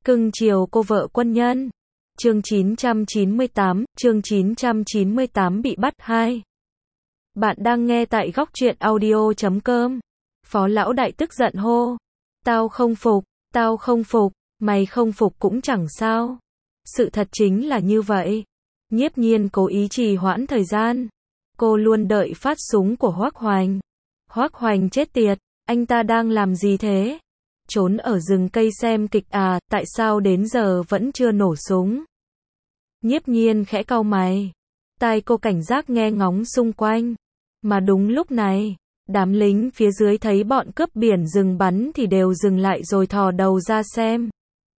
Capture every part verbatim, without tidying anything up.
Cưng chiều cô vợ quân nhân. Chương chín trăm chín mươi tám, chương chín trăm chín mươi tám bị bắt hai. Bạn đang nghe tại góc truyện audio chấm com. Phó lão đại tức giận hô. Tao không phục, tao không phục, mày không phục cũng chẳng sao. Sự thật chính là như vậy. Nhiếp Nhiên cố ý trì hoãn thời gian. Cô luôn đợi phát súng của Hoắc Hoành. Hoắc Hoành chết tiệt, anh ta đang làm gì thế? Trốn ở rừng cây xem kịch à, tại sao đến giờ vẫn chưa nổ súng? Nhiếp Nhiên khẽ cau mày. Tai cô cảnh giác nghe ngóng xung quanh. Mà đúng lúc này, đám lính phía dưới thấy bọn cướp biển dừng bắn thì đều dừng lại rồi thò đầu ra xem.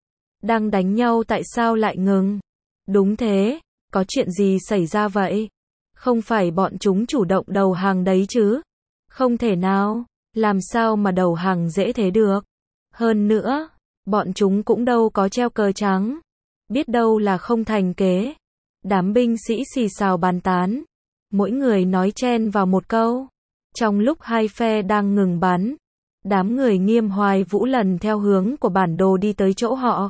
Đang đánh nhau tại sao lại ngừng? Đúng thế, có chuyện gì xảy ra vậy? Không phải bọn chúng chủ động đầu hàng đấy chứ? Không thể nào, làm sao mà đầu hàng dễ thế được? Hơn nữa, bọn chúng cũng đâu có treo cờ trắng. Biết đâu là không thành kế. Đám binh sĩ xì xào bàn tán. Mỗi người nói chen vào một câu. Trong lúc hai phe đang ngừng bắn, đám người Nghiêm Hoài Vũ lần theo hướng của bản đồ đi tới chỗ họ.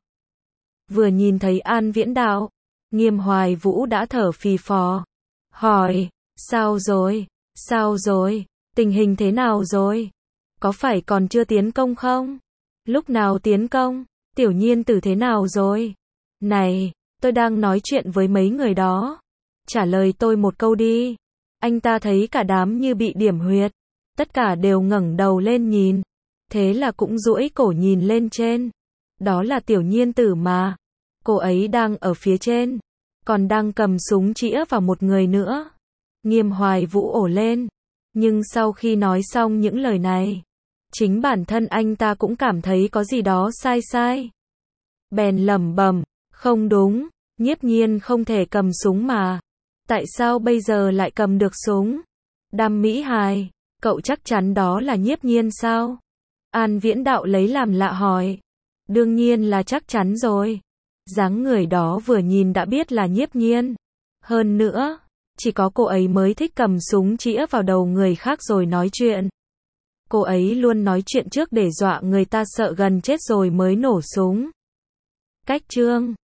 Vừa nhìn thấy An Viễn Đạo, Nghiêm Hoài Vũ đã thở phì phò. Hỏi, sao rồi, sao rồi, tình hình thế nào rồi? Có phải còn chưa tiến công không? Lúc nào tiến công? Tiểu Nhiên Tử thế nào rồi? Này, tôi đang nói chuyện với mấy người đó. Trả lời tôi một câu đi. Anh ta thấy cả đám như bị điểm huyệt. Tất cả đều ngẩng đầu lên nhìn. Thế là cũng duỗi cổ nhìn lên trên. Đó là Tiểu Nhiên Tử mà. Cô ấy đang ở phía trên. Còn đang cầm súng chĩa vào một người nữa. Nghiêm Hoài Vũ ổ lên. Nhưng sau khi nói xong những lời này, chính bản thân anh ta cũng cảm thấy có gì đó sai sai. Bèn lẩm bẩm, không đúng, Nhiếp Nhiên không thể cầm súng mà. Tại sao bây giờ lại cầm được súng? Đam Mỹ Hài, cậu chắc chắn đó là Nhiếp Nhiên sao? An Viễn Đạo lấy làm lạ hỏi. Đương nhiên là chắc chắn rồi. Dáng người đó vừa nhìn đã biết là Nhiếp Nhiên. Hơn nữa, chỉ có cô ấy mới thích cầm súng chĩa vào đầu người khác rồi nói chuyện. Cô ấy luôn nói chuyện trước để dọa người ta sợ gần chết rồi mới nổ súng. Cách chương